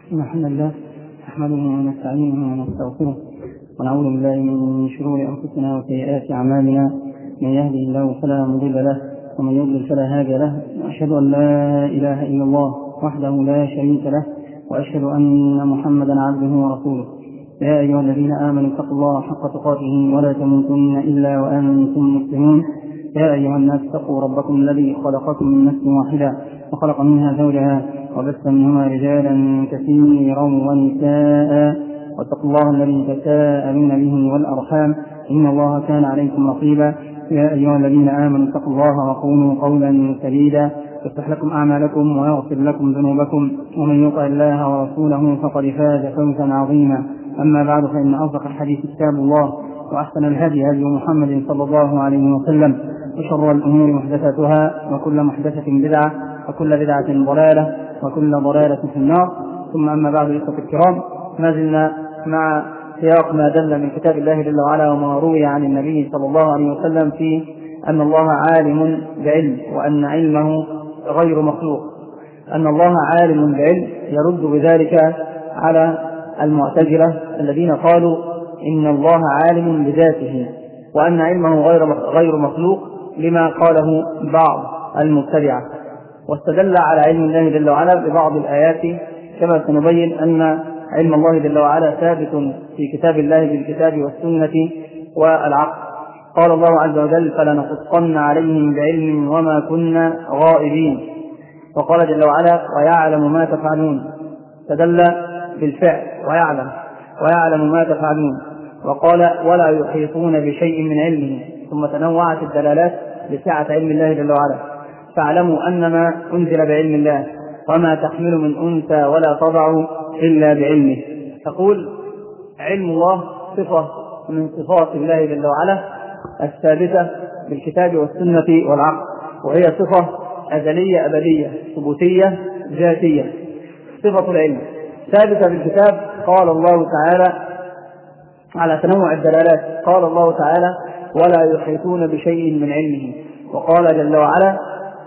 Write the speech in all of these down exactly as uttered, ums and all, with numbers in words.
الحمد لله نحمده ونستعينه ونستغفره ونعوذ بالله من شرور أنفسنا وسيئات أعمالنا، من يهده الله فلا مضل له ومن يضلل فلا هادي له. وأشهد أن لا إله إلا الله وحده لا شريك له، وأشهد أن محمدا عبده ورسوله. يا أيها الذين آمنوا اتقوا الله حق تقاته ولا تموتن إلا وأنتم مسلمون. يا أيها الناس اتقوا ربكم الذي خلقكم من نفس واحدة وخلق منها زوجها وبث منهما رجالا كثيرا ونساء، واتقوا الله الذي تساءلون به والأرحام إن الله كان عليكم رقيبا. يا أيها الذين آمنوا اتقوا الله وقولوا قولا سديدا يصلح لكم أعمالكم ويغفر لكم ذنوبكم، ومن يطع الله ورسوله فقد فاز فوزا عظيما. أما بعد، فإن أصدق الحديث كتاب الله، وأحسن الهدي هدي محمد صلى الله عليه وسلم، وشر الأمور محدثاتها، وكل محدثة بدعة، وكل بدعة ضلالة، وكل ضلالة في النار. ثم أما بعد، إخوة الكرام، ما زلنا مع سياق ما دل من كتاب الله جل وعلا وما روي عن النبي صلى الله عليه وسلم في أن الله عالم بعلم، وأن علمه غير مخلوق. أن الله عالم بعلم يرد بذلك على المعتزلة الذين قالوا إن الله عالم بذاته، وأن علمه غير مخلوق، لما قاله بعض المبتدعة. واستدل على علم الله جل وعلا ببعض الآيات، كما سنبين أن علم الله جل وعلا ثابت في كتاب الله بالكتاب والسنة والعقل. قال الله عز وجل: فلنقصن عليهم بعلم وما كنا غائبين. وقال جل وعلا: ويعلم ما تفعلون. استدل بالفعل ويعلم ويعلم ما تفعلون. وقال: ولا يحيطون بشيء من علمه. ثم تنوعت الدلالات لسعة علم الله جل وعلا. فاعلموا أنما أنزل بعلم الله، وما تحمل من أنثى ولا تضع إلا بعلمه. تقول: علم الله صفة من صفات الله جل وعلا الثابتة بالكتاب والسنة والعقل، وهي صفة أزلية أبدية ثبوتية ذاتية. صفة العلم ثابتة بالكتاب. قال الله تعالى على تنوع الدلالات، قال الله تعالى: ولا يحيطون بشيء من علمه. وقال جل وعلا: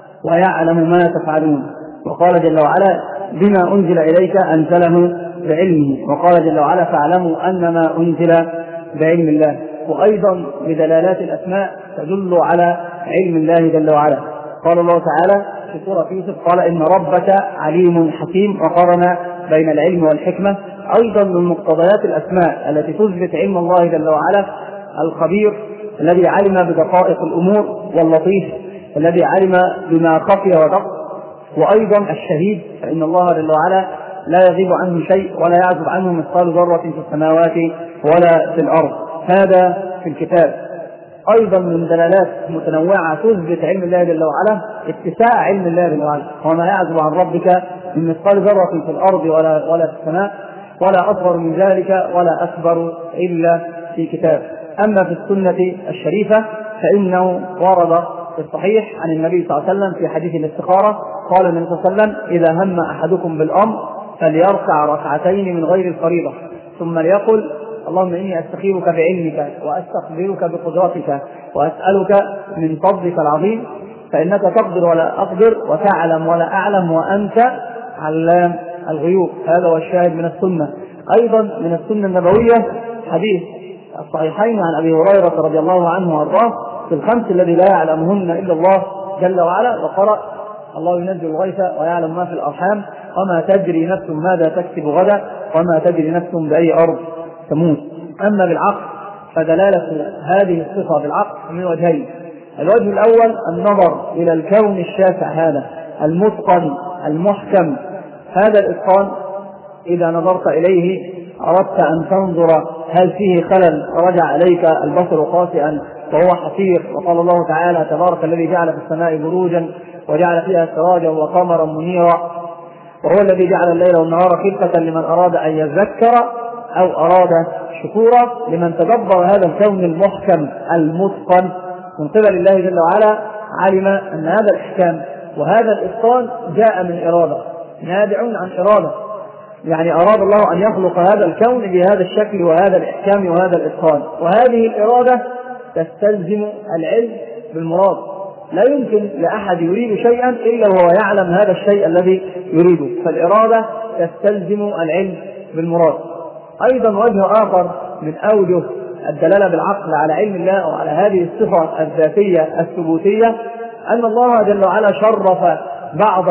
ويعلم ما تفعلون. وقال جل وعلا: بما أنزل إليك أنزله بعلمه. وقال جل وعلا: فاعلموا أنما أنزل بعلم الله. وأيضا بدلالات الأسماء تدل على علم الله جل وعلا. قال الله تعالى في سورة يوسف: قال إن ربك عليم حكيم. وقارن بين العلم والحكمة. أيضا من مقتضيات الأسماء التي تثبت علم الله جل وعلا الخبير، الذي علم بدقائق الأمور، واللطيف الذي علم بما خفي ودق. وأيضا الشهيد، فإن الله جل وعلا لا يغيب عنه شيء ولا يعزب عنه مثقال ذرة في السماوات ولا في الأرض. هذا في الكتاب. أيضا من دلالات متنوعة تثبت علم الله جل وعلا اتساع علم الله جل وعلا، وما يعزب عن ربك من مثقال ذرة في الأرض ولا, ولا في السماء، ولا أصغر من ذلك ولا أكبر إلا في كتاب. أما في السنة الشريفة فإنه ورد في الصحيح عن النبي صلى الله عليه وسلم في حديث الاستخارة. قال النبي صلى الله عليه وسلم: إذا هم أحدكم بالأمر فليركع ركعتين من غير الفريضة، ثم ليقل: اللهم إني أستخيرك بعلمك وأستقدرك بقدرتك وأسألك من فضلك العظيم، فإنك تقدر ولا أقدر، وتعلم ولا أعلم، وأنت علام الغيوب. هذا هو الشاهد من السنة. أيضا من السنة النبوية حديث الصحيحين عن أبي هريرة رضي الله عنه وأرضاه في الخمس الذي لا يعلمهن إلا الله جل وعلا. وقرأ: الله ينزل الغيث ويعلم ما في الأرحام، وما تدري نفس ماذا تكسب غدا، وما تدري نفس بأي أرض تموت. أما بالعقل فدلالة هذه الصفة بالعقل من وجهين. الوجه الأول النظر إلى الكون الشاسع هذا المتقن المحكم. هذا الإتقان إذا نظرت إليه أردت أن تنظر هل فيه خلل، رجع عليك البصر قاسئا وهو حسير. وقال الله تعالى: تبارك الذي جعل في السماء بروجا وجعل فيها سراجا وقمرا منيرا، وهو الذي جعل الليل والنهار خلفة لمن أراد أن يذكر أو أراد شكورا. لمن تدبر هذا الكون المحكم المتقن من قبل الله جل وعلا علم أن هذا الإحكام وهذا الإتقان جاء من إرادة، نابع عن إرادة. يعني أراد الله أن يخلق هذا الكون بهذا الشكل وهذا الإحكام وهذا الإتقان، وهذه الإرادة تستلزم العلم بالمراد. لا يمكن لأحد يريد شيئا إلا وهو يعلم هذا الشيء الذي يريده. فالإرادة تستلزم العلم بالمراد. أيضا وجه آخر من أوجه الدلالة بالعقل على علم الله أو على هذه الصفة الذاتية الثبوتية أن الله جل وعلا شرف بعض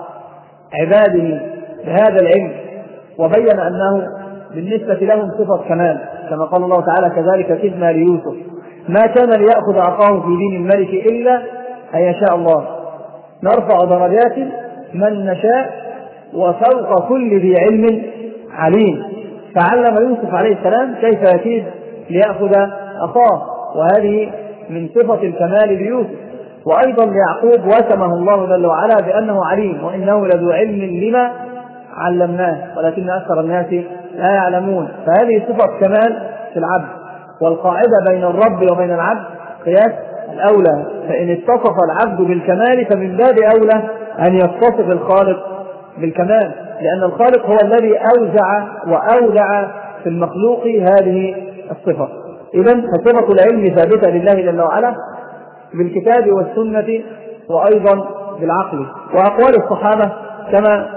عباده بهذا العلم وبين أنه بالنسبة لهم صفة كمال، كما قال الله تعالى: كذلك كدنا ليوسف ما كان ليأخذ أخاه في دين الملك إلا أن يشاء الله نرفع درجات من نشاء وفوق كل ذي علم عليم. فعلم يوسف عليه السلام كيف يكيد ليأخذ أخاه، وهذه من صفة الكمال ليوسف. وأيضا ليعقوب وسمه الله جل وعلا بأنه عليم وإنه لذو علم لما علمناه ولكن أكثر الناس لا يعلمون. فهذه صفة كمال في العبد. والقاعدة بين الرب وبين العبد قياس الأولى، فإن اتصف العبد بالكمال فمن باب أولى أن يتصف الخالق بالكمال، لأن الخالق هو الذي أوزع وأودع في المخلوق هذه الصفة. إذن فصفة العلم ثابتة لله جل وعلا بالكتاب والسنة وأيضا بالعقل وأقوال الصحابة كما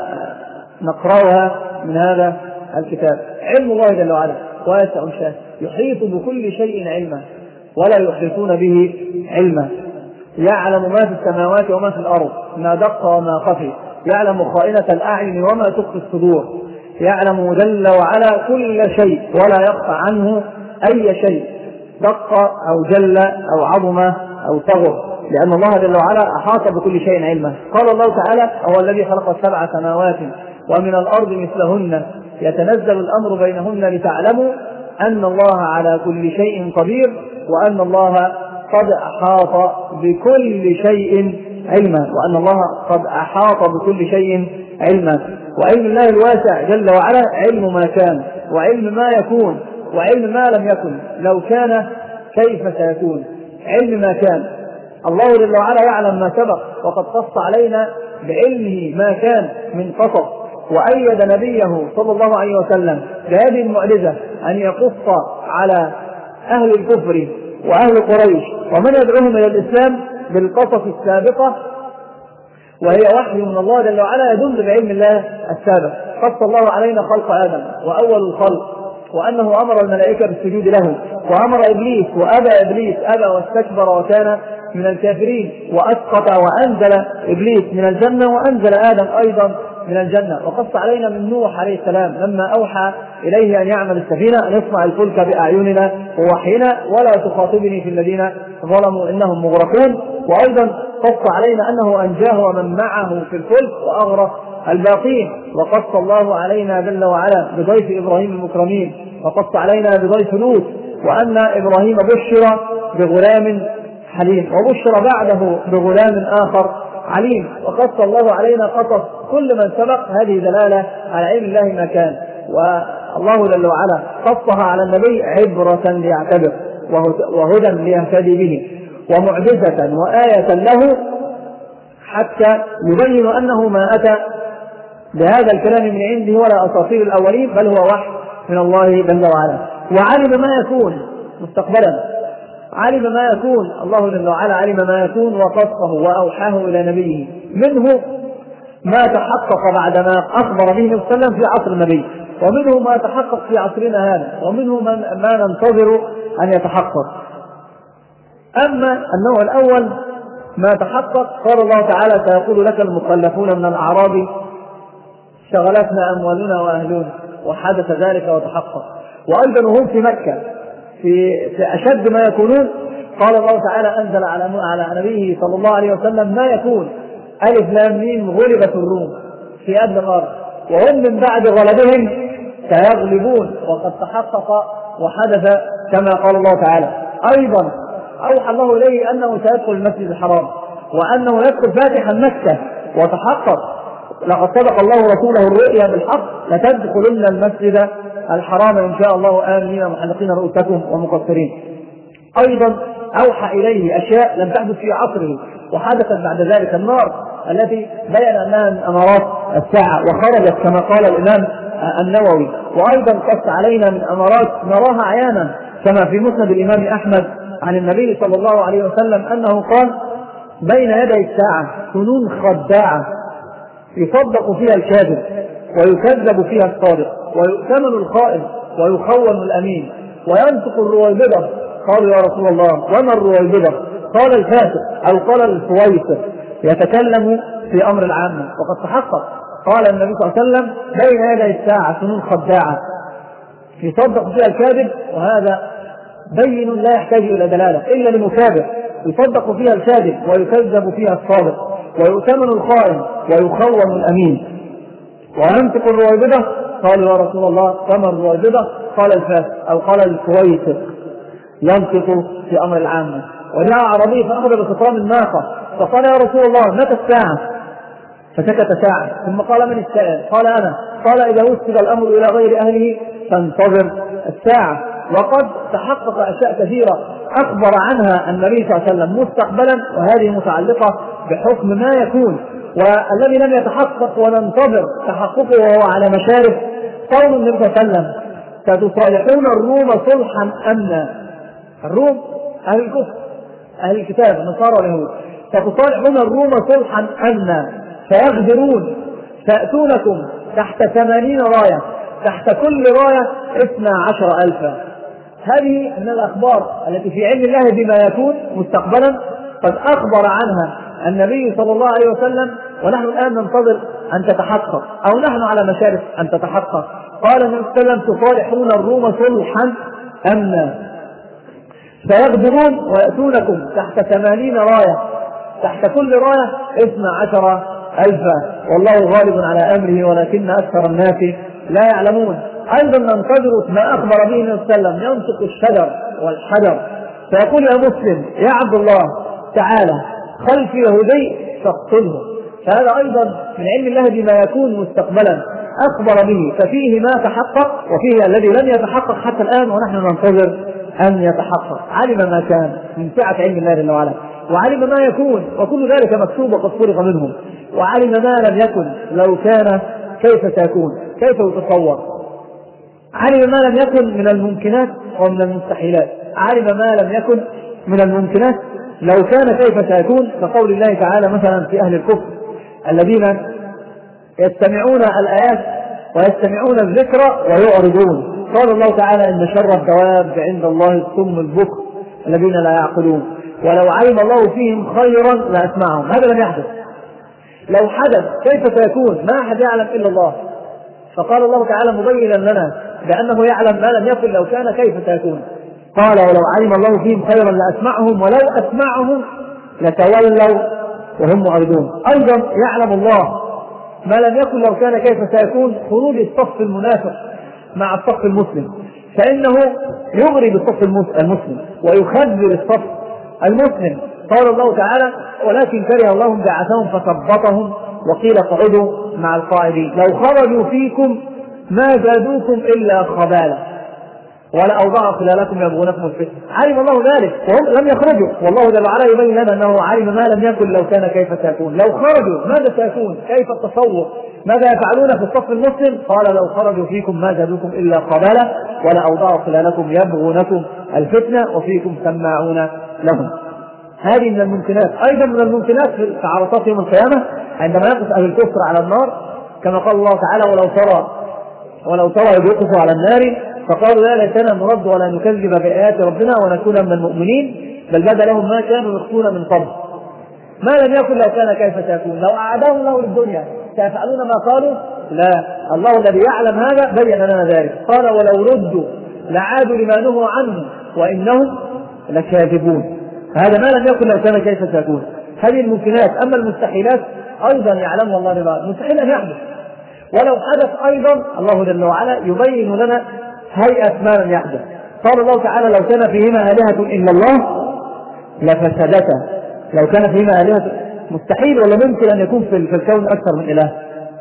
نقرأها من هذا الكتاب. علم الله جل وعلا واسع شاسع يحيط بكل شيء علما ولا يحيطون به علما. يعلم ما في السماوات وما في الأرض، ما دق وما خفي، يعلم خائنة الأعين وما تخفي الصدور، يعلم جل وعلا كل شيء ولا يخفى عنه أي شيء دق أو جل أو عظم أو صغر، لأن الله جل وعلا أحاط بكل شيء علما. قال الله تعالى: هو الذي خلق السبع سماوات ومن الأرض مثلهن يتنزل الأمر بينهن لتعلموا أن الله على كل شيء قدير وأن الله قد أحاط بكل شيء علما وأن الله قد أحاط بكل شيء علما. وعلم الله الواسع جل وعلا علم ما كان وعلم ما يكون وعلم ما لم يكن لو كان كيف سيكون. علم ما كان، الله جل وعلا يعلم ما سبق وقد قص علينا بعلمه ما كان من قصص، وأيد نبيه صلى الله عليه وسلم بهذه المعجزة أن يقص على أهل الكفر وأهل قريش ومن يدعوهم إلى الإسلام بالقصص السابقة، وهي وحي من الله جل وعلا يدل بعلم الله السابق. قص الله علينا خلق آدم وأول الخلق، وأنه أمر الملائكة بالسجود له، وأمر إبليس وأبى إبليس أبى واستكبر وكان من الكافرين، وأسقط وأنزل إبليس من الجنة وأنزل آدم أيضا من الجنة. وقص علينا من نوح عليه السلام لما أوحى إليه أن يعمل السفينة أن يصنع الفلك بأعيننا ووحينا ولا تخاطبني في الذين ظلموا إنهم مغرقون. وأيضا قص علينا أنه أنجاه ومن معه في الفلك وأغرق الباقين. وقص الله علينا جل وعلا بضيف إبراهيم المكرمين، وقص علينا بضيف لوط وأن إبراهيم بشر بغلام حليم وبشر بعده بغلام آخر عليم. وقص الله علينا قصص كل من سبق، هذه دلالة على علم الله ما كان. والله جل وعلا قصها على النبي عبرة ليعتبر وهدى ليهتدي به ومعجزة وآية له حتى يبين أنه ما أتى بهذا الكلام من عنده ولا أساطير الأولين، بل هو وحي من الله جل وعلا. وعلم ما يكون مستقبلا، علم ما يكون، الله جل وعلا علم ما يكون وقصه وأوحاه إلى نبيه، منه ما تحقق بعدما أخبر به النبي صلى الله عليه وسلم في عصر النبي، ومنه ما تحقق في عصرنا هذا، ومنه ما ننتظر أن يتحقق. أما النوع الأول ما تحقق، قال الله تعالى: سيقول لك المخلفون من الأعراب شغلتنا أموالنا وأهلنا، وحدث ذلك وتحقق. وأيضا هم في مكة في, في أشد ما يكونون، قال الله تعالى: أنزل على على نبيه صلى الله عليه وسلم ما يكون ألف لام ميم غلبت الروم في أدنى الأرض وهم من بعد غلبهم سيغلبون، وقد تحقق وحدث كما قال الله تعالى. أيضا أوحى الله إليه أنه سيدخل المسجد الحرام وأنه يدخل فاتحا مكة، وتحقق. لقد صدق الله رسوله الرؤيا بالحق: لتدخلن المسجد الحرام إن شاء الله آمنين محلقين رؤوسكم ومقصرين. أيضا أوحى إليه أشياء لم تحدث في عصره وحدثت بعد ذلك، النار التي بين أنها من أمارات الساعة وخرجت كما قال الإمام النووي. وأيضا قص علينا من أمارات نراها عيانا كما في مسند الإمام أحمد عن النبي صلى الله عليه وسلم أنه قال: بين يدي الساعة سنون خداعة يصدق فيها الكاذب ويكذب فيها الصادق، ويؤتمن الخائن ويخون الأمين، وينطق الرويبضة. قالوا يا رسول الله وما الرويبضة؟ قال الفاسق أو قال الفويسق يتكلم في أمر العامة. وقد تحقق قال النبي صلى الله عليه وسلم بين يدي الساعة سنون خداعة يصدق فيها الكاذب، وهذا بين لا يحتاج إلى دلالة إلا لمكابر، يصدق فيها الكاذب ويكذب فيها الصادق، ويؤتمن الخائن ويخون الأمين، وينطق الرويبضة. قالوا يا رسول الله وما الرويبضة؟ قال الفاسق أو قال الفويسق ينطق في أمر العامة. وجاء عربي فأخذ بخطام الناقة فقال يا رسول الله متى الساعة؟ فسكت ساعة ثم قال من السائل؟ قال أنا. قال إذا وسد الأمر إلى غير أهله فانتظر الساعة. وقد تحقق أشياء كثيرة أخبر عنها النبي صلى الله عليه وسلم مستقبلا، وهذه متعلقة بحكم ما يكون، والذي لم يتحقق وننتظر تحققه وهو على مشارف قول النبي صلى الله عليه وسلم ستصالحون الروم صلحا أمنا. الروم أهل الكفر أهل الكتاب النصارى واليهود، ستصالحون الروم صلحا أمنا فيغدرون فيأتونكم تحت ثمانين راية، تحت كل راية اثنا عشر ألفا. هذه من الأخبار التي في علم الله بما يكون مستقبلا قد أخبر عنها النبي صلى الله عليه وسلم، ونحن الآن ننتظر أن تتحقق أو نحن على مشارف أن تتحقق. قال النبي صلى الله عليه وسلم تصالحون الروم صلحا أمنا فيغدرون ويأتونكم تحت ثمانين راية، تحت كل راية اثنا عشر ألفا، والله غالب على أمره ولكن أكثر الناس لا يعلمون. أيضا ننتظر ما أخبر به النبي صلى الله عليه وسلم ينطق الشجر والحجر فيقول يا مسلم يا عبد الله تعالى خلف يهودي فاقتله. فهذا أيضا من علم الله بما يكون مستقبلا أخبر به، ففيه ما تحقق وفيه الذي لم يتحقق حتى الآن ونحن ننتظر أن يتحقق. علم ما كان من سعة علم الله جل وعلا، وعلم ما يكون وكل ذلك مكتوب وقد فرغ منهم، وعلم ما لم يكن لو كان كيف سيكون، كيف يتصور. علم ما لم يكن من الممكنات ومن المستحيلات، علم ما لم يكن من الممكنات لو كان كيف سيكون، كقول الله تعالى مثلا في أهل الكفر الذين يستمعون الآيات ويستمعون الذكر ويعرضون. قال الله تعالى إن شر الدواب عند الله الصم البكم الذين لا يعقلون ولو علم الله فيهم خيرا لأسمعهم. هذا لم يحدث. لو حدث كيف سيكون؟ ما أحد يعلم إلا الله. فقال الله تعالى مبينا لنا بأنه يعلم ما لم يكن لو كان كيف سيكون. قال ولو علم الله فيهم خيرا لأسمعهم ولو أسمعهم لتولوا وهم معرضون. أيضا يعلم الله ما لم يكن لو كان كيف سيكون خروج الصف المنافق مع الصف المسلم، فإنه يغري بالصف المسلم ويخذل الصف المسلم. قال الله تعالى ولكن كره الله بعثهم فثبطهم وقيل اقعدوا مع القاعدين لو خرجوا فيكم ما زادوكم إلا خبالا ولأوضعوا خلالكم يبغونكم الفتنة. علم الله ذلك وهم لم يخرجوا، والله جل وعلا يبين لنا أنه علم ما لم يكن لو كان كيف سيكون. لو خرجوا ماذا سيكون؟ كيف التصور؟ ماذا يفعلون في الصف المسلم؟ قال لو خرجوا فيكم ما زادوكم إلا خبالا ولأوضعوا خلالكم يبغونكم الفتنة وفيكم سماعون لهم. هذه من الممكنات. أيضا من الممكنات في عرصات يوم القيامة عندما يقف أهل الكفر على النار كما قال الله تعالى ولو ترى ولو ترى إذ وقفوا على النار فقالوا لا ليتنا نرد ولا نكذب بآيات ربنا ونكون من المؤمنين بل بدا لهم ما كانوا يخفون من قبل. ما لم يكن لو كان كيف سيكون. لو أعادهم الله للدنيا سيفعلون ما قالوا؟ لا، الله الذي يعلم هذا بين لنا ذلك. قال ولو ردوا لعادوا لما نهوا عنه وإنهم لكاذبون. هذا ما لم يكن لو كان كيف سيكون. هذه الممكنات. أما المستحيلات أيضا يعلمها الله لله، مستحيل أن يحدث. ولو حدث أيضا الله جل وعلا يبين لنا هيئة ما لم يحدث. قال الله تعالى لو كان فيهما آلهة إلا الله لفسدتا. لو كان فيهما آلهة، مستحيل ولا ممكن أن يكون في الكون أكثر من إله؟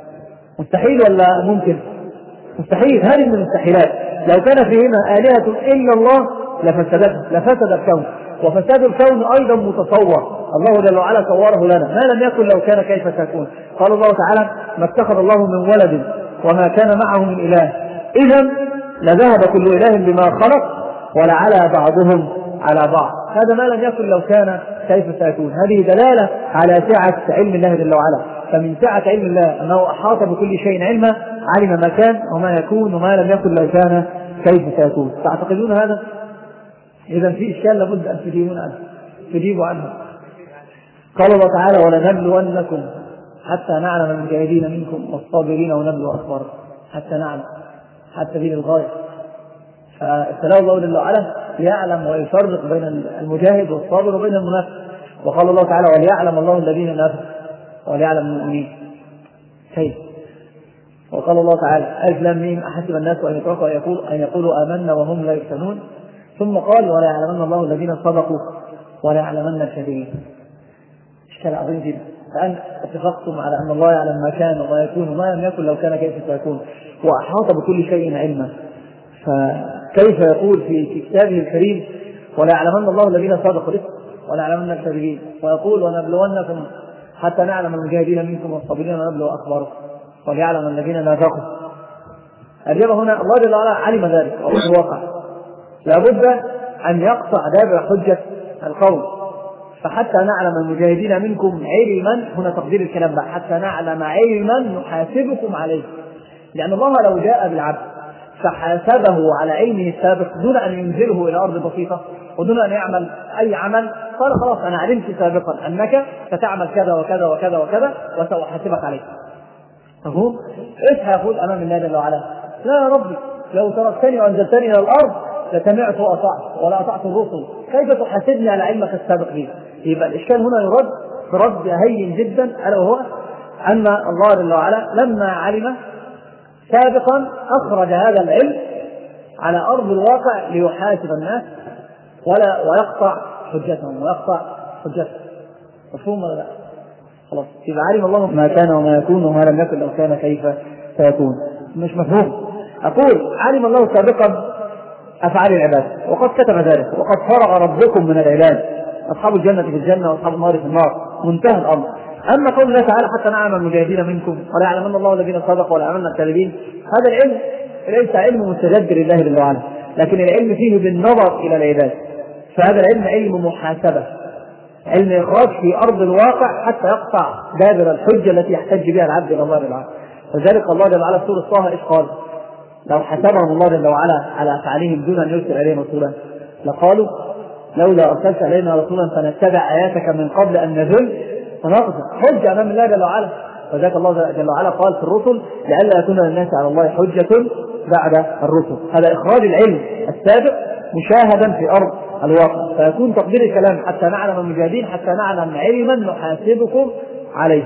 مستحيل ولا ممكن؟ مستحيل. هذه من المستحيلات. لو كان فيهما آلهة إلا الله لفسدتا، لفسد الكون. وفساد الكون أيضا متصور، الله جل وعلا صوره لنا ما لم يكن لو كان كيف سيكون. قال الله تعالى ما اتخذ الله من ولد وما كان معه من إله إذا لذهب كل إله بما خلق ولعلى بعضهم على بعض. هذا ما لم يكن لو كان كيف سيكون. هذه دلالة على سعة علم الله جل وعلا. فمن سعة علم الله أنه أحاط بكل شيء علما، علم ما كان وما يكون وما لم يكن لو كان كيف سيكون. تعتقدون هذا؟ إذا في إشكال لابد أن تجيبون عنه تجيبوا عنه. قال الله تعالى: ولنبلونكم حتى نعلم المجاهدين منكم والصابرين ونبلو أخباركم. حتى نعلم، حتى دين الغاية. فابتلاه الله جل وعلا ليعلم ويفرق بين المجاهد والصابر وبين المنافق. وقال الله تعالى: وليعلم الله الذين نافقوا وليعلم المؤمنين. كيف؟ وقال الله تعالى: ألف لام ميم أحسب الناس أن يتركوا أن يقولوا أن يقولوا آمنا وهم لا يفتنون. ثم قال: وليعلمن الله الذين صدقوا وليعلمن الكاذبين. إشكال عظيم جدا. فأن اتفقتم على أن الله يعلم ما كان وما يكون وما لم يكن لو كان كيف سيكون، وأحاط بكل شيء علما، فكيف يقول في كتابه الكريم: وليعلمن الله الذين صدقوا وليعلمن الكاذبين، ويقول: ونبلونكم حتى نعلم المجاهدين منكم والصابرين ونبلو أخباركم وليعلم الذين نافقوا. الإجابة هنا الله جل وعلا علم ذلك وهو الواقع، لابد أن يقطع دابر حجة القول. فحتى نعلم المجاهدين منكم علما، هنا تقدير الكلام بقى، حتى نعلم علما نحاسبكم عليه. لأن الله لو جاء بالعبد فحاسبه على علمه السابق دون أن ينزله إلى أرض بسيطة ودون أن يعمل أي عمل، قال: خلاص أنا علمت سابقا أنك ستعمل كذا وكذا وكذا وكذا وسأحاسبك عليه. مفهوم؟ إيش هيقول أمام الله جل وعلا؟ لا يا ربي، لو تركتني وأنزلتني إلى الأرض لسمعت وأطعت ولا أطعت الرسل، كيف تحاسبني على علمك السابق لي؟ يبقى الإشكال هنا يرد برد هين جدا، ألا وهو أن الله جل وعلا لما علم سابقا أخرج هذا العلم على أرض الواقع ليحاسب الناس ولا ويقطع حجتهم ويقطع حجتهم. مفهوم ولا لا؟ خلاص، إذا علم الله ما كان وما يكون وما لم يكن لو كان كيف سيكون. مش مفهوم. أقول: علم الله سابقا أفعال العباد وقد كتب ذلك، وقد فرغ ربكم من العباد، أصحاب الجنة في الجنة وأصحاب النار في النار، منتهى الأمر. أما قول الله تعالى: حتى نعلم المجاهدين منكم وليعلمن الله الذين صدقوا وليعلمن الكاذبين، هذا العلم ليس علم مستجد لله جل وعلا، لكن العلم فيه بالنظر إلى العباد. فهذا العلم علم محاسبة، علم إخراج في أرض الواقع حتى يقطع دابر الحجة التي يحتج بها العبد إلى الله جل وعلا. فذلك الله جل وعلا في سورة طه إيش قال؟ لو حسبهم الله جل وعلا على أفعالهم دون أن يرسل إليهم رسولا لقالوا: لولا أرسلت إلينا رسولا فنتبع آياتك من قبل أن نذل ونقص. حجة أمام الله جل وعلا. وذلك الله جل وعلا قال في الرسل: لئلا يكون للناس على الله حجة بعد الرسل. هذا إخراج العلم السابق مشاهدا في أرض الواقع. فيكون تقدير الكلام: حتى نعلم المجاهدين، حتى نعلم علما نحاسبكم عليه.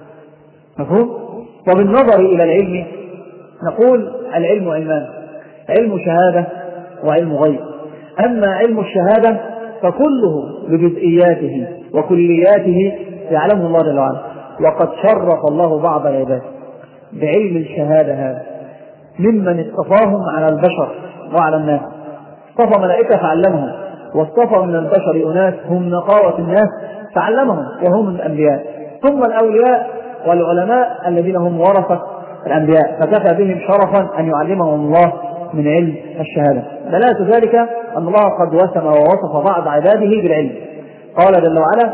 مفهوم؟ وبالنظر إلى العلم نقول: العلم علمان، علم شهادة وعلم غيب. أما علم الشهادة فكله بجزئياته وكلياته يعلمه الله جل وعلا، وقد شرف الله بعض العباد بعلم الشهادة هذا ممن اصطفاهم على البشر وعلى الناس. اصطفى ملائكة فعلمهم، واصطفى من البشر أناس هم نقاوة الناس فعلمهم وهم الأنبياء، ثم الأولياء والعلماء الذين هم ورثة الأنبياء، فكفى بهم شرفا أن يعلمهم الله من علم الشهادة. دلالة ذلك أن الله قد وسم ووصف بعض عباده بالعلم. قال جل وعلا: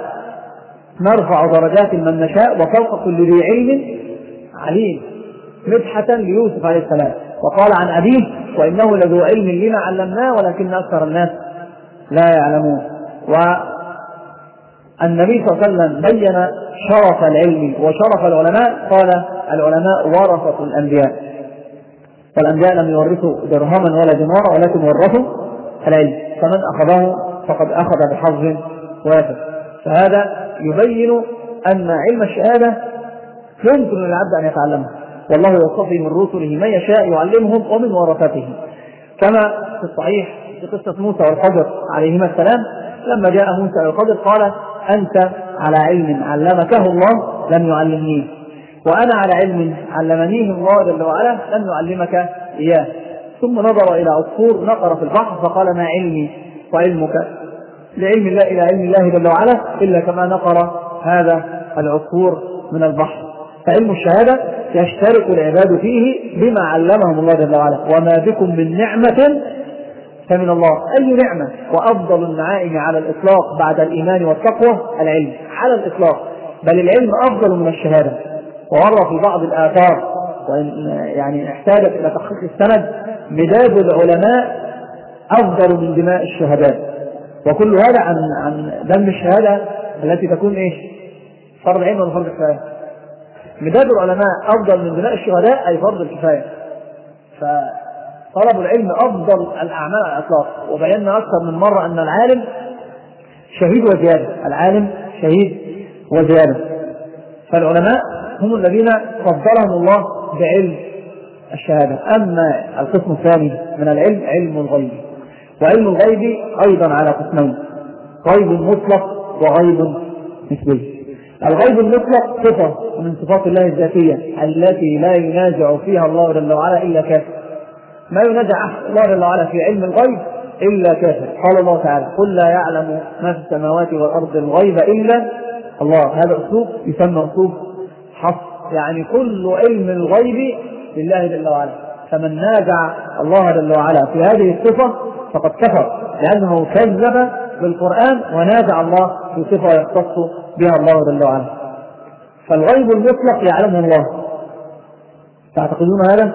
نرفع درجات من نشاء وفوق كل ذي علم عليم، مدحة ليوسف عليه السلام. وقال عن أبيه: وإنه لذو علم لما علمناه ولكن أكثر الناس لا يعلمون. والنبي صلى الله عليه وسلم بين شرف العلم وشرف العلماء، قال: العلماء ورثة الأنبياء، والأنبياء لم يورثوا درهما ولا دينارا ولكن ورثوا العلم، فمن أخذه فقد أخذ بحظ وافر. فهذا يبين أن علم الشهادة يمكن للعبد أن يتعلمه، والله يصطفي من رسله من يشاء يعلمهم ومن ورثته، كما في الصحيح في قصة موسى والخضر عليهما السلام. لما جاء موسى والخضر قال: أنت على علم علمكه الله لم يعلمنيه، وأنا على علم علمنيه الله جل وعلا لم يعلمك إياه. ثم نظر إلى عصفور نقر في البحر فقال: ما علمي وعلمك لعلم الله إلى علم الله جل وعلا إلا كما نقر هذا العصفور من البحر. فعلم الشهادة يشترك العباد فيه بما علمهم الله جل وعلا. وما بكم من نعمة فمن الله. أي نعمة؟ وأفضل النعائم على الإطلاق بعد الإيمان والتقوى العلم، على الإطلاق، بل العلم أفضل من الشهادة. ومر في بعض الآثار وإن يعني احتاجت إلى تحقيق السند: مداد العلماء أفضل من دماء الشهداء. وكل هذا عن عن دم الشهادة التي تكون إيش؟ فرض عين ولا فرض كفاية؟ مداد العلماء أفضل من دماء الشهداء أي فرض الكفاية. فطلب العلم أفضل الأعمال على الإطلاق. وبينا أكثر من مرة أن العالم شهيد وزيادة، العالم شهيد وزيادة. فالعلماء هم الذين فضلهم الله بعلم الشهادة. أما القسم الثاني من العلم علم الغيب، وعلم الغيب أيضا على قسمين: غيب مطلق وغيب نسبي. الغيب المطلق صفة من صفات الله الذاتية التي لا ينازع فيها الله جل وعلا إلا كافر. ما ينازع الله جل وعلا في علم الغيب إلا كافر. قال الله تعالى: قل لا يعلم ما في السماوات والأرض الغيب إلا الله. هذا أسلوب يسمى أسلوب حصر، يعني كل علم الغيب لله جل وعلا. فمن نازع الله جل وعلا في هذه الصفة فقد كفر، لأنه كذب بالقرآن ونازع الله في صفة يختص بها الله جل وعلا. فالغيب المطلق يعلمه الله. تعتقدون هذا؟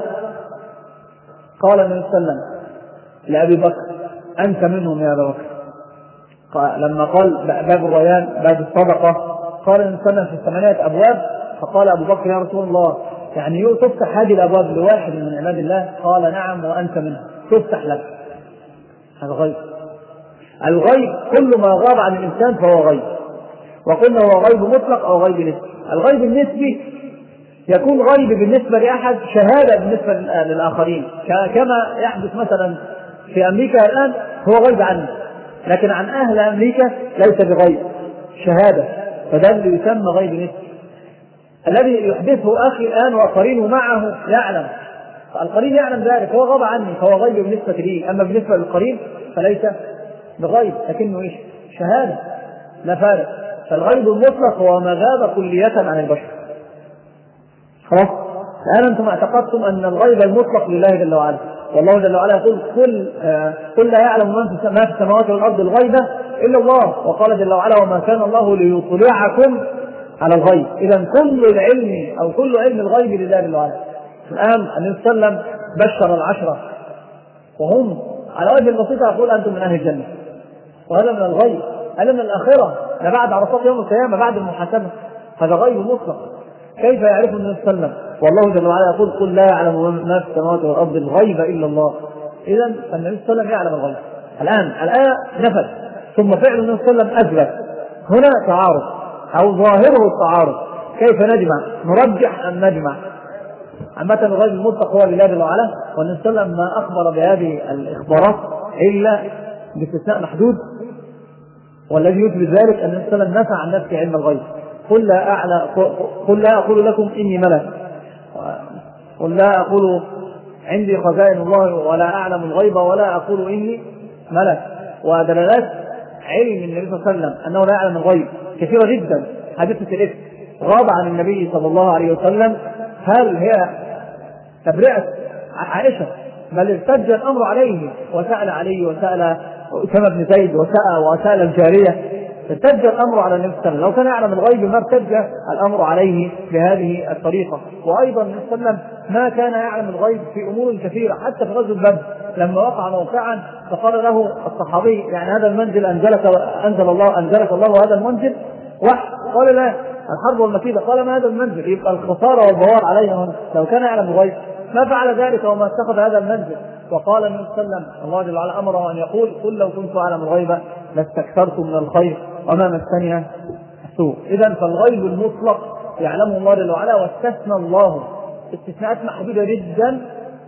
قال النبي صلى الله عليه وسلم لأبي بكر: أنت منهم يا أبا بكر. قال لما قال باب الريان باب الصدقة، قال النبي صلى الله عليه وسلم في الثمانية أبواب، فقال أبو بكر: يا رسول الله، يعني تفتح هذه الأبواب لواحد من عباد الله؟ قال: نعم وأنت منهم، تفتح لك. هذا غيب. الغيب كل ما غاب عن الإنسان فهو غيب، وقلنا هو غيب مطلق أو غيب نسبي. الغيب النسبي يكون غيب بالنسبة لأحد، شهادة بالنسبة للآخرين، كما يحدث مثلا في أمريكا الآن، هو غيب عنه، لكن عن أهل أمريكا ليس بغيب، شهادة. فده اللي يسمى غيب نسبي. الذي يحدثه أخي الآن وقرينه معه يعلم، القرين يعلم ذلك، هو غاب عني فهو غيب بالنسبة لي. أما بالنسبة للقرين فليس بغيب، لكنه إيش؟ شهادة، لا فارق. فالغيب المطلق هو ما غاب كلية عن البشر. خلاص؟ الآن أنتم اعتقدتم أن الغيب المطلق لله جل وعلا، والله جل وعلا يقول: قل آه قل لا يعلم ما في السماوات والأرض الغيب إلا الله. وقال جل وعلا: وما كان الله ليطلعكم على الغيب. إذا كل العلم أو كل علم الغيب لله جل وعلا. الآن النبي صلى الله عليه وسلم بشر العشرة وهم على وجه البسيطة يقول: أنتم من أهل الجنة. وهذا من الغيب، هذا من الآخرة، ده بعد عرصات يوم القيامة، بعد المحاسبة. هذا غيب مطلق. كيف يعرف النبي صلى الله عليه وسلم والله جل وعلا يقول: قل لا يعلم ما في السماوات والأرض الغيب إلا الله؟ إذا النبي صلى الله عليه وسلم يعلم الغيب. الآن الآية نفت، ثم فعل النبي صلى الله عليه وسلم أثبت. هنا تعارض أو ظاهره التعارض. كيف نجمع؟ نرجح أم نجمع؟ عامة الغيب المطلق هو لله جل وعلا، والنبي صلى الله عليه وسلم ما أخبر بهذه الإخبارات إلا باستثناء محدود، والذي يثبت ذلك أن النبي صلى الله عليه وسلم نفى عن نفسه علم الغيب. قل لا أعلم، قل لا أقول لكم إني ملك، قل لا أقول عندي خزائن الله ولا أعلم الغيب ولا أقول إني ملك. ودلالات علم النبي صلى الله عليه وسلم أنه لا يعلم الغيب كثيرة جدا. حادثة الإفك غاب عن النبي صلى الله عليه وسلم. هل هي تبرئة عائشة؟ بل ارتج الأمر عليه وسأل عليه وسأل أسامة بن زيد وسأل وسأل الجارية. ارتج الأمر على النبي صلى الله عليه وسلم. لو كان يعلم الغيب ما ارتج الأمر عليه بهذه الطريقة. وأيضا النبي صلى الله عليه وسلم ما كان يعلم الغيب في أمور كثيرة، حتى في غزوة بدر لما وقع موقعا فقال له الصحابي: يعني هذا المنزل أنزلك أنزل الله أنزلك الله هذا المنزل وحي؟ قال: لا، الحرب والمكيدة. قال: ما هذا المنزل؟ يبقى الخسارة والبوار عليهم. لو كان يعلم الغيب ما فعل ذلك وما اتخذ هذا المنزل. وقال النبي صلى الله عليه وسلم: الله جل وعلا أمره أن يقول: قل لو كنت أعلم الغيب لاستكثرت من الخير وما مسني السوء. إذا فالغيب المطلق يعلمه الله جل وعلا، واستثنى الله استثناءات محدودة جدا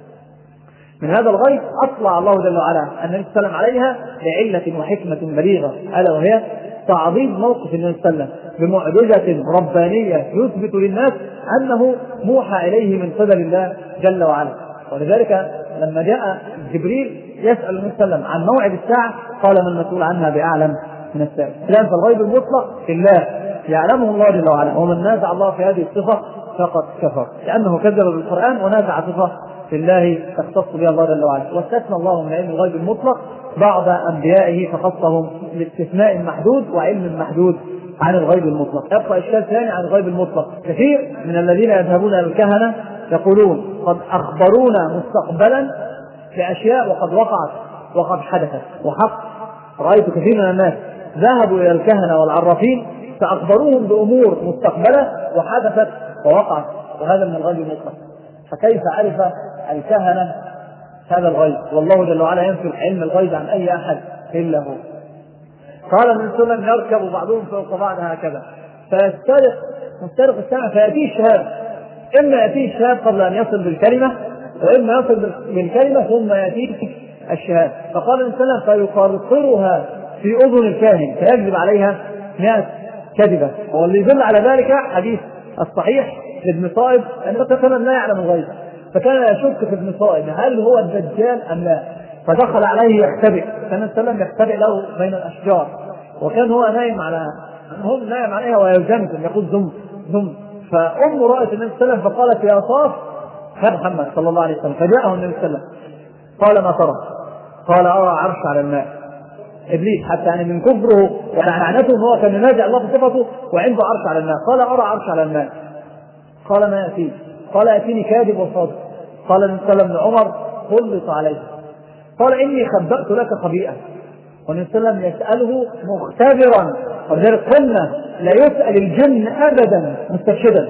من هذا الغيب أطلع الله جل وعلا النبي صلى الله عليه وسلم عليها لعلة وحكمة بليغة، ألا وهي تعظيم موقف النبي صلى الله عليه وسلم بمعجزة ربانية يثبت للناس أنه موحى إليه من قبل الله جل وعلا. ولذلك لما جاء جبريل يسأل النبي صلى الله عليه وسلم عن موعد الساعة قال: من المسؤول عنها بأعلم من السائل. إذن فالغيب المطلق لله يعلمه الله جل وعلا، ومن نازع الله في هذه الصفة فقد كفر، لأنه كذب بالقرآن ونازع صفة لله تختص بها الله جل وعلا. واستثنى الله من علم الغيب المطلق بعض أنبيائه فخصهم باستثناء محدود وعلم محدود عن الغيب المطلق. يبقى إشكال ثاني عن الغيب المطلق. كثير من الذين يذهبون إلى الكهنة يقولون قد أخبرونا مستقبلا بأشياء وقد وقعت وقد حدثت. وحق رأيت كثير من الناس ذهبوا إلى الكهنة والعرافين فأخبروهم بأمور مستقبلة وحدثت ووقعت، وهذا من الغيب المطلق. فكيف عرف الكهنة هذا الغيب؟ والله جل وعلا ينفي علم الغيب عن أي أحد إلا هو. قال من سلم يركب بعضهم فوق بعض هكذا فيسترق مسترق السمع فيأتيه الشهاب، إما يأتيه الشهاب قبل أن يصل بالكلمة، وإما يصل بالكلمة ثم يأتيه الشهاب. فقال من سلم فيقرقرها في أذن الكاهن فيكذب عليها مئة كذبة. واللي يدل على ذلك حديث الصحيح لابن صائب أنه كان لا يعلم الغيب، فكان يشك في ابن صائب هل هو الدجال أم لا، فدخل عليه يختبئ، كان السلام يختبئ له بين الأشجار، وكان هو نايم على هم نايم عليها ويزمزم يقول زم زم. فأم رأت النبي صلى الله عليه وسلم فقالت يا صاف يا محمد صلى الله عليه وسلم، فجاءه النبي صلى الله عليه وسلم قال ما ترى؟ قال أرى عرش على الماء. إبليس حتى يعني من كفره ولعنته هو كان ينازع الله بصفته وعنده عرش على الماء، قال أرى عرش على الماء. قال ما يأتي؟ قال يأتيني كاذب وصادق. قال النبي صلى الله عليه وسلم لعمر خلص عليه، قال إني خبأت لك خبيئة. والنبي صلى الله عليه وسلم يسأله مختبرا، ولذلك قلنا لا يسأل الجن أبدا مستشهدا.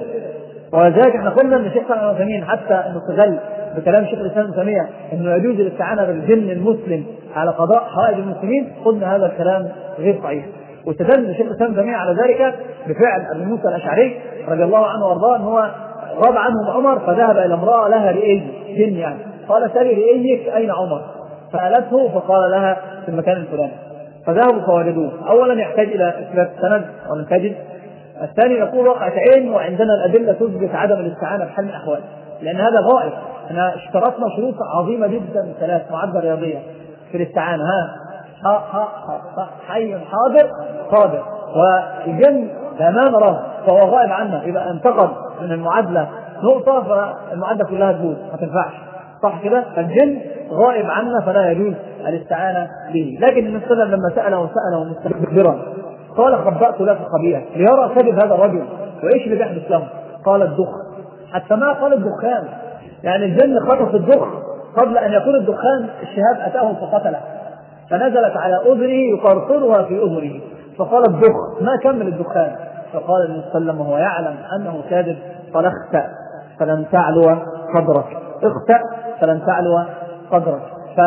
ولذلك احنا قلنا ان شيخ ابن عثيمين حتى انه استدل بكلام شيخ الاسلام ابن تيميه انه يجوز الاستعانه بالجن المسلم على قضاء حوائج المسلمين، قلنا هذا الكلام غير صحيح. واستدل شيخ الاسلام ابن تيميه على ذلك بفعل ابي موسى الاشعري رضي الله عنه وارضاه ان هو غاب عنهم عمر فذهب الى امراه لها رئي جن يعني، قال سالي رئيك اين عمر؟ سالته فقال لها في المكان الفلاني، فذهبوا فوجدوه. اولا يحتاج الى اثبات سند ولم تجد. الثاني يقول وقعتين وعندنا الأدلة تثبت عدم الاستعانة بحل الأحوال، لأن هذا غائب. احنا اشترطنا شروط عظيمة جدا ثلاث معدة رياضية في الاستعانة، ها ها ها ها حي حاضر قادر، والجن لا نراه فهو غائب عنا، إذا انتقد من المعادلة نقطة فالمعادلة كلها تبوظ ما تنفعش، صح كده؟ فالجن غائب عنا فلا يجوز الاستعانة به. لكن النبي صلى الله عليه وسلم لما سأله وسأله مستكبرا قال خبأت لك خبيئة ليرى كذب هذا الرجل وإيش اللي بيحدث له؟ قال الدخ. حتى ما قال الدخان، يعني الجن خطف الدخ قبل أن يكون الدخان الشهاب أتاه فقتله، فنزلت على أذنه يقرقرها في أذنه فقال الدخ، ما كمل الدخان. فقال النبي صلى الله عليه وسلم وهو يعلم أنه كاذب قال اختأ فلن تعلو قدرك، اختأ فلن تعلو قدرك.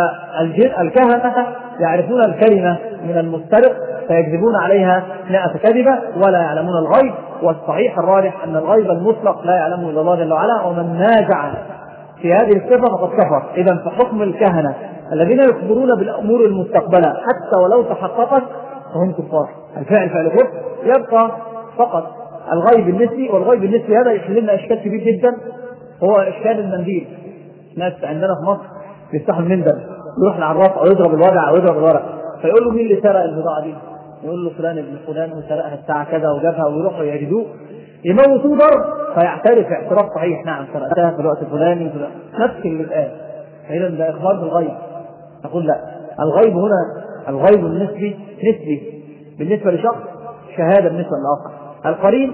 فالكهنة يعرفون الكلمة من المسترق فيكذبون عليها مئة كذبة ولا يعلمون الغيب. والصحيح الراجح أن الغيب المطلق لا يعلمه إلا الله جل وعلا، ومن نازع في هذه الصفة فقد كفر. إذا فحكم الكهنة الذين يخبرون بالأمور المستقبلة حتى ولو تحققت فهم كفار. الفعل فعل كفر. يبقى فقط الغيب النسبي، والغيب النسبي هذا يحل لنا إشكال كبير جدا، هو إشكال المنديل. ناس عندنا في مصر يفتحوا المندل يروح العراف أو يضرب الورع أو يضرب الورق فيقول له مين اللي سرق البضاعة دي؟ يقول له فلان ابن فلان وسرقها الساعة كذا وجابها، ويروحوا يجدوه يموتوه ضرب فيعترف اعتراف صحيح نعم سرقتها في الوقت الفلاني نفس اللي قال. فإذا ده إخبار بالغيب. نقول لا، الغيب هنا الغيب النسبي نسبي بالنسبة لشخص، شهادة بالنسبة للآخر. القرين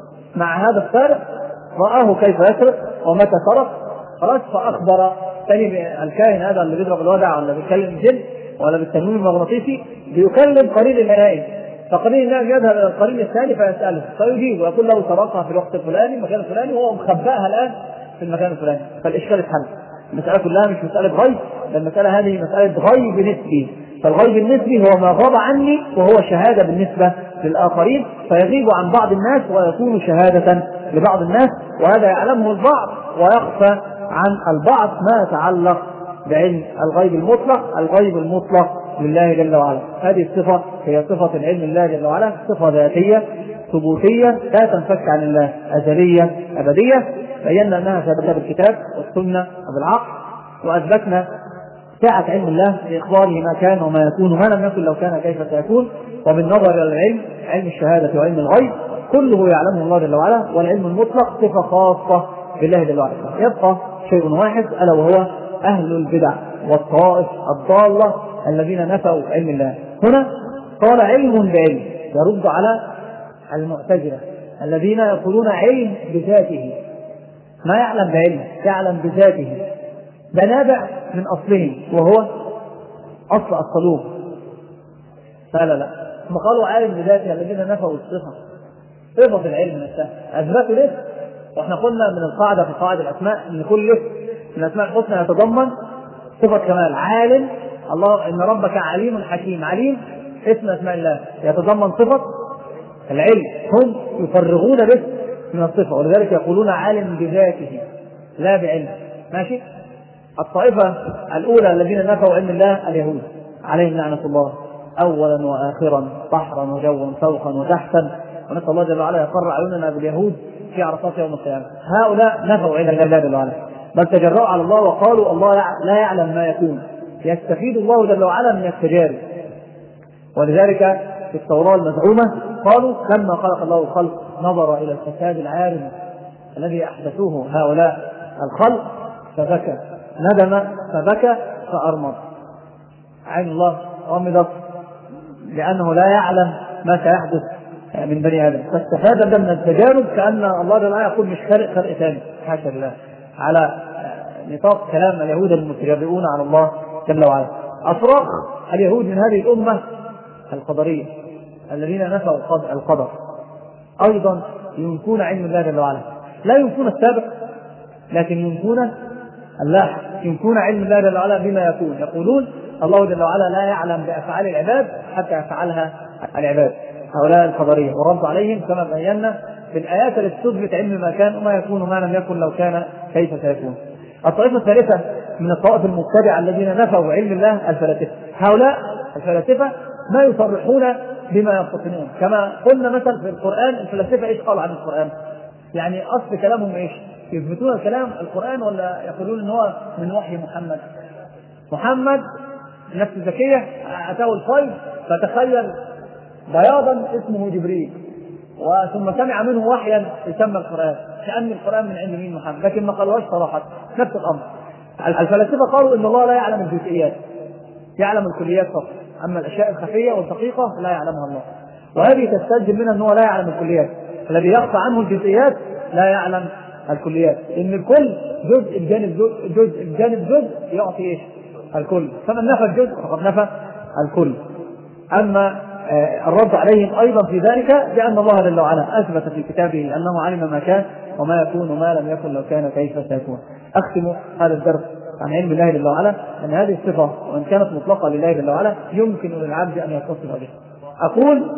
مع هذا السارق رآه كيف يسرق ومتى سرق خلاص فأخبر ثاني الكائن هذا اللي بيضرب الودع ولا بيتكلم الجن ولا بالتنويم المغناطيسي بيكلم قرين النائم، فقرين النائم يذهب الى القرين الثاني فيساله فيجيب ويقول له سرقها في الوقت الفلاني المكان الفلاني وهو مخباها الان في المكان الفلاني. فالاشكال اتحل. المساله كلها مش مساله غيب، المساله هذه مساله غيب نسبي. فالغيب النسبي هو ما غاب عني وهو شهاده بالنسبه للاخرين، فيغيب عن بعض الناس ويكون شهاده لبعض الناس، وهذا يعلمه البعض ويخفى عن البعض ما يتعلق بعلم الغيب المطلق. الغيب المطلق لله جل وعلا، هذه الصفة هي صفة العلم الله جل وعلا، صفة ذاتية ثبوتية لا تنفك عن الله، أزلية أبدية. بينا أنها ثابتة بالكتاب والسنة وبالعقل، وأثبتنا ساعة علم الله بإخباره ما كان وما يكون وما لم يكن لو كان كيف سيكون. وبالنظر إلى العلم، علم الشهادة وعلم الغيب كله يعلمه الله جل وعلا، والعلم المطلق صفة خاصة بالله جل وعلا. يبقى شيء واحد ألا وهو أهل البدع والطوائف الضالة الذين نفوا علم الله. هنا قال علم بعلم يرد على المعتزلة الذين يقولون علم بذاته، ما يعلم بعلم، يعلم بذاته، ده نابع من أصلهم وهو أصل الصلوب. لا لا لا، هم قالوا عالم بذاته الذين نفوا الصفة، صفة العلم نفسها أثبتوا له. واحنا قلنا من القاعدة في قواعد الأسماء أن كل اسم من الأسماء الحسنى يتضمن صفة كمال. عالم، الله إن ربك عليم حكيم، عليم اسم أسماء الله يتضمن صفة العلم، هم يفرغون به من الصفة، ولذلك يقولون عالم بذاته لا بعلم. ماشي. الطائفة الأولى الذين نفوا علم الله اليهود عليهم لعنة الله، أولا وآخرا، بحرا وجوا، فوقا وتحتا، ونسأل الله جل وعلا يقر عيوننا باليهود في عرصات يوم القيامة. هؤلاء نفوا علم الله جل وعلا، بل تجرؤوا على الله وقالوا الله لا يعلم ما يكون، يستفيد الله جل وعلا من التجارب. ولذلك في التوراة المزعومة قالوا لما خلق الله الخلق نظر إلى الفساد العارم الذي أحدثوه هؤلاء الخلق فبكى، ندم فبكى فأرمض. عين الله غمضت لأنه لا يعلم ما سيحدث من بني آدم، فاستفاد من التجارب كأن الله جل وعلا يقول مش خلق خلق ثاني، حاشا لله، على نطاق كلام اليهود المتجرئون على الله جل وعلا. أفراق اليهود من هذه الأمة القدرية الذين نفوا القدر أيضا ينكون علم الله جل وعلا، لا ينكون السابق لكن ينكون اللاحق، ينكون علم الله جل وعلا بما يكون. يقولون الله جل وعلا لا يعلم بأفعال العباد حتى يفعلها العباد، هؤلاء القدرية، ورد عليهم كما بينا في الآيات التي تثبت علم ما كان وما يكون وما لم يكن لو كان كيف سيكون. الطائفة الثالثة من الطوائف المبتدعة الذين نفوا علم الله الفلاسفة، هؤلاء الفلاسفة ما يصرحون بما يستطيعون، كما قلنا مثلا في القرآن الفلاسفة ايش قالوا عن القرآن؟ يعني أصل كلامهم ايش؟ يثبتون الكلام القرآن ولا يقولون ان هو من وحي محمد؟ محمد نفس ذكية أتاه الفيض فتخيل بياضا اسمه جبريل، وثم سمع منه وحيا يسمى القرآن، كأن القرآن من عند مين؟ محمد، لكن ما قالوش صراحة. نفس الأمر الفلاسفة قالوا إن الله لا يعلم الجزئيات، يعلم الكليات فقط، أما الأشياء الخفية والدقيقة لا يعلمها الله، وهذه تستلزم منها أنه لا يعلم الكليات، الذي يخفى عنه الجزئيات لا يعلم الكليات، إن الكل جزء بجانب جزء جزء بجانب جزء يعطي إيش؟ الكل، فمن نفى الجزء فقد نفى الكل. أما الرد عليهم أيضا في ذلك بأن الله جل وعلا أثبت في كتابه أنه علم ما كان وما يكون وما لم يكن لو كان كيف سيكون. أختم هذا الدرس عن علم الله جل وعلا أن هذه الصفة وإن كانت مطلقة لله جل وعلا يمكن للعبد أن يتصف بها. أقول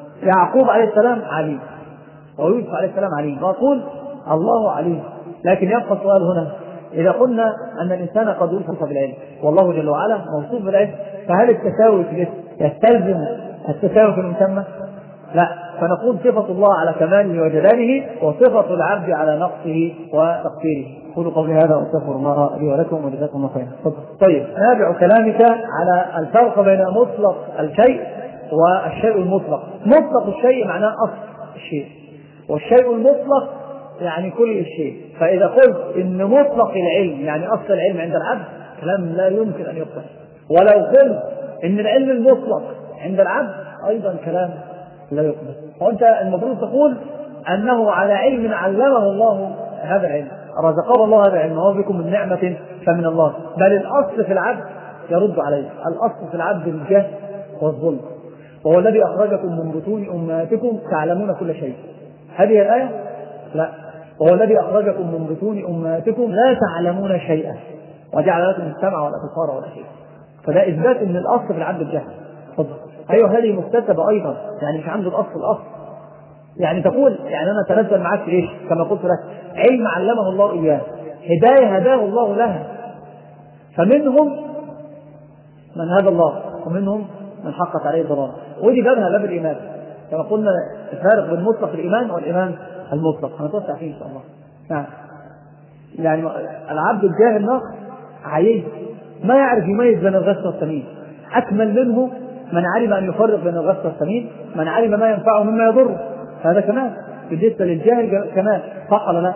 يعقوب عليه السلام عليم ويوسف عليه السلام عليم، وأقول الله عليم، لكن يبقى السؤال هنا، إذا قلنا أن الإنسان قد وصف بالعلم والله جل وعلا موصوف بالعلم، فهل التساوي في الاسم يستلزم التساوي في المسمى؟ لا، فنقول صفة الله على كماله وجلاله وصفة العبد على نقصه وتقصيره. قولوا قولي هذا واستغفر الله لي ولكم وجزاكم الله خيرا. طيب، نابع كلامك على الفرق بين مطلق الشيء والشيء المطلق. مطلق الشيء معناه أصل الشيء، والشيء المطلق يعني كل الشيء. فإذا قلت إن مطلق العلم يعني أصل العلم عند العبد، كلام لا يمكن أن يقبل. ولو قلت إن العلم المطلق عند العبد أيضا كلام لا يقبل. وأنت المفروض تقول أنه على علم علمه الله هذا العلم، رزقه الله هذا العلم، وهو بكم من نعمة فمن الله. بل الأصل في العبد يرد عليه، الأصل في العبد الجهل والظلم، وهو الذي أخرجكم من بطون أمهاتكم تعلمون كل شيء. هذه الآية؟ لا، وهو الذي أخرجكم من بطون أمهاتكم لا تعلمون شيئا وجعل لكم السمع والأبصار والأفئدة. فده إثبات أن الأصل في العبد الجهل. أيوة، هذه مكتسبة أيضا، يعني مش عنده الأصل الأصل. يعني تقول يعني أنا تنزل معك في إيش؟ كما قلت لك، علم علمه الله إياه، هداية هداه الله لها، فمنهم من هدى الله ومنهم من حقت عليه الضلال. ودي بابها باب الإيمان، كما قلنا الفارق بين مطلق الإيمان والإيمان المطلق هنتوسع فيه إن شاء الله. نعم، يعني العبد الجاهل ناقص عيب، ما يعرف يميز بين الغث والسمين. أكمل منه من علم أن يفرق بين الغث والسمين، من علم ما ينفعه مما يضره، هذا كمان بالنسبة للجاهل كمان، صح ولا لا؟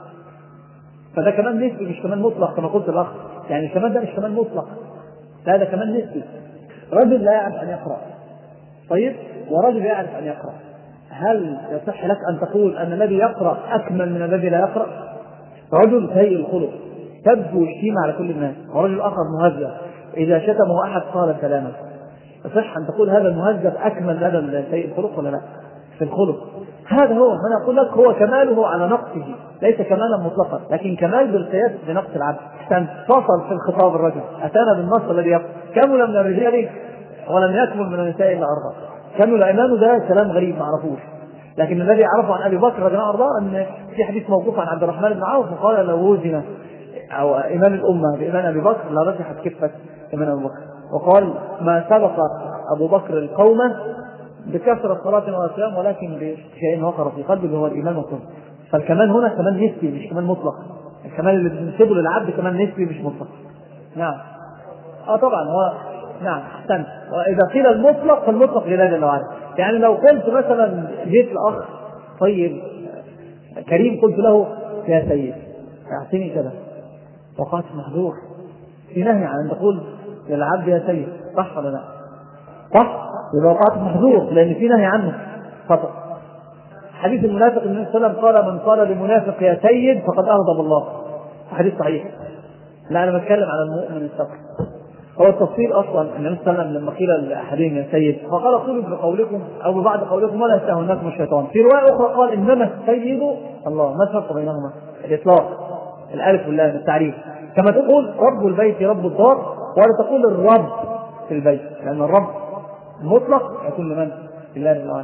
فده كمان نسبي مش كمان مطلق كما قلت الأخ، يعني كمان ده مش كمان مطلق، هذا كمان نسبي. رجل لا يعرف أن يقرأ، طيب، ورجل يعرف أن يقرأ، هل يصح لك أن تقول أن الذي يقرأ أكمل من الذي لا يقرأ؟ رجل سيء الخلق سب وشتيمة على كل الناس، ورجل آخر مهذب إذا شتمه أحد قال سلاما. يصح أن تقول هذا المهذب أكمل من هذا السيء الخلق ولا لا؟ في الخلق هذا هو أنا أقول لك هو كماله على نقصه، ليس كمالا مطلقا، لكن كمال بالقياس بنقص العبد. فصل في الخطاب الرجل أتانا بالنص الذي يقول كمل من الرجال ولم يكمل من النساء إلا أربعة. كمل إيمانه ده كلام غريب ما عرفوش، لكن الذي عرفه عن أبي بكر رضي الله عنه أن في حديث موقوف عن عبد الرحمن بن عوف وقال لو وزن أو إيمان الأمة بإيمان أبي بكر لرجحت كفة إيمان أبي بكر، وقال ما سبق أبو بكر القوم بكثرة صلاة وصيام ولكن بشيء وقر في قلبه هو الإيمان والصبر. فالكمال هنا كمان نسبي مش كمان مطلق، الكمال اللي بنسبه للعبد كمان نسبي مش مطلق. نعم اه طبعا هو نعم احسنت. واذا قيل المطلق فالمطلق لله جل وعلا. يعني لو قلت مثلا جيت لاخ طيب كريم قلت له يا سيد اعطيني كذا، وقعت محظور في نهي عن ان تقول للعبد يا سيد، صح ولا لا؟ صح، يبقى وقعت محظور لان في نهي عنه خطأ. حديث المنافق النبي صلى الله عليه وسلم قال من قال لمنافق يا سيد فقد أغضب الله، حديث صحيح. لا أنا بتكلم على المؤمن الصقر. هو التفصيل أصلا النبي صلى الله عليه وسلم لما قيل لأحدهم يا سيد فقال قولوا بقولكم أو ببعض قولكم ولا يستهونكم الشيطان. في رواية أخرى قال إنما السيد الله. ما الفرق بينهما؟ الإطلاق، الألف واللام التعريف. كما تقول رب البيت رب الدار ولا تقول الرب في البيت، لأن الرب المطلق يكون لمن؟ لله جل.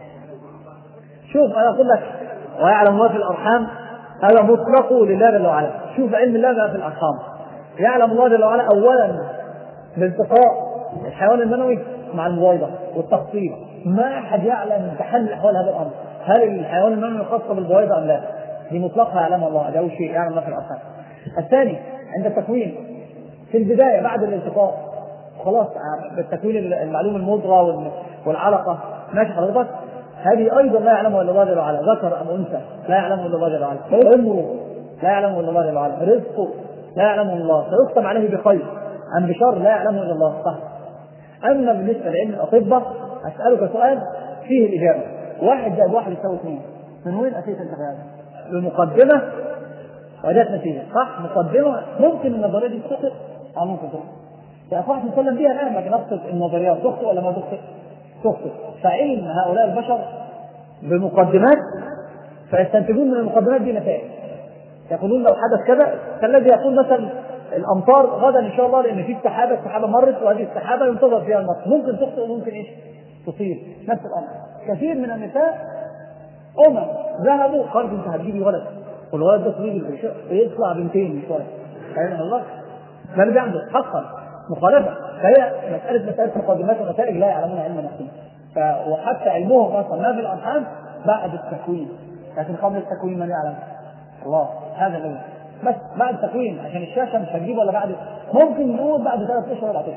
شوف أنا أقول لك ويعلم ما في الأرحام هذا مطلق لله جل وعلا. شوف علم الله ما في الأرحام. يعلم الله جل وعلا أولا بالتقاء الحيوان المنوي مع البويضة والتفصيل. ما أحد يعلم تحلل أحوال هذا الأمر، هل الحيوان المنوي خاص بالبويضة أم لا؟ دي مطلقها يعلم الله، ده أول شيء يعلم ما في الأرحام. الثاني عند التكوين في البداية بعد الالتقاء خلاص بالتكوين المعلوم المضغة والعلقة ماشي حضرتك، هذه أيضا لا يعلمها إلا الله جل وعلا، ذكر أم أنثى لا يعلمه إلا الله جل وعلا، عمره لا يعلمه إلا الله جل وعلا، رزقه لا يعلمه الله، سيختم عليه بخير أم بشر لا يعلمه إلا الله. صح. أما بالنسبة لعلم الأطباء أسألك سؤال فيه الإجابة، واحد زائد واحد يساوي اثنين، من وين أتيت أنت بهذا؟ بمقدمة وجدت نتيجة. صح، مقدمة ممكن النظرية دي تخطئ أو ممكن تخطئ، فأصبحت نتكلم بها الآن لكن أقصد النظريات تخطئ ولا ما تخطئ؟ تخطئ. فعلم هؤلاء البشر بمقدمات فيستنتجون من المقدمات دي نتائج. يقولون لو حدث كذا كالذي يقول مثلا الأمطار غدا إن شاء الله لأن في السحابة السحابة مرت وهذه السحابة ينتظر فيها المطر، ممكن تخطئ وممكن إيش تصيب. نفس الأمر كثير من النساء أمم ذهبوا قالوا أنت هتجيبي ولد والولد ده طويل يطلع بنتين شوية، فاهم الله؟ ما اللي بيعمل حقا مخالفة. فهي مسألة مسألة مقدمات ونتائج لا يعلمون علم نفسهم. وحتى علمهم اصلا ما في الارحام بعد التكوين، لكن قبل التكوين من يعلم؟ الله. هذا الذي بس بعد التكوين عشان الشاشه مش هتجيب ولا بعد، ممكن نقول بعد ثلاث اشهر ولا اشهر.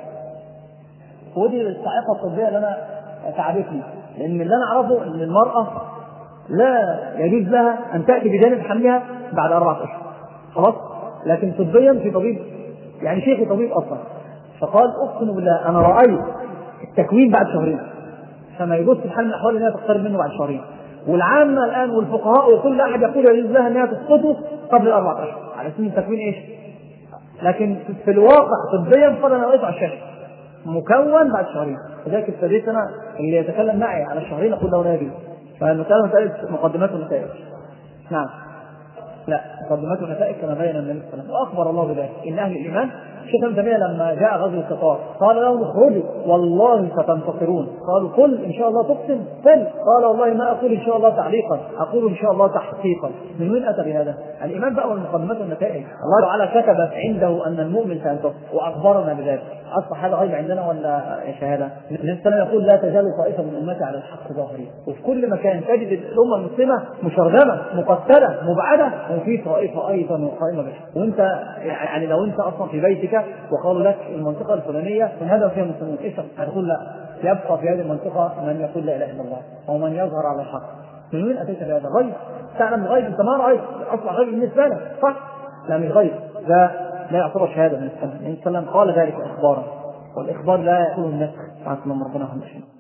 ودي الصاعقه الطبيه اللي انا تعبتني، لان اللي انا اعرفه ان المراه لا يجوز لها ان تاتي بجانب حملها بعد اربعه اشهر خلاص، لكن طبيا في طبيب يعني شيخ طبيب اصلا فقال اقسم بالله انا رايت التكوين بعد شهرين، فما يجوز في حال من الاحوال انها تقترب منه بعد شهرين. والعامه الان والفقهاء وكل احد يقول يجوز لها انها تسقطه قبل الاربع اشهر على سن التكوين ايش. لكن في الواقع طبيا قال انا قطع الشاشه مكون بعد شهرين، لذلك ابتديت انا اللي يتكلم معي على الشهرين اقول له لا يجوز. فالمساله مساله مقدمات ونتائج. نعم لا مقدمات ونتائج كما بين النبي صلى الله عليه وسلم واخبر الله بذلك ان اهل الايمان. الشيخ ابن تيميه لما جاء غزو القطار قال لهم اخرجوا والله ستنتصرون، قالوا قل ان شاء الله تقسم قل، قال والله ما اقول ان شاء الله تعليقا اقول ان شاء الله تحقيقا. من وين اتى بهذا؟ الايمان بقى والمقدمات والنتائج. الله تعالى كتب عنده ان المؤمن سينتصر واخبرنا بذلك. اصبح هذا غيب عندنا ولا شهاده؟ النبي صلى الله عليه وسلم يقول لا تزال طائفه من امتي على الحق ظاهرين، وفي كل مكان تجد الامه المسلمه مشرذمه مقتله مبعده وفي طائفه ايضا قائمه بها. وانت يعني لو انت اصلا في بيتك وقالوا لك المنطقه الفلانيه من هذا فيها مسلمون ايش هتقول؟ لا يبقى في هذه المنطقه من يقول لا اله الا الله ومن يظهر على الحق. من وين اتيت بهذا؟ غيب، تعلم الغيب، انت ما رايت اصبح غيب بالنسبه لك صح؟ لا مش غيب، ده لا يعتبر شهاده من النبي صلى الله عليه وسلم قال ذلك اخبارا، والاخبار لا يكون النسخ. ربنا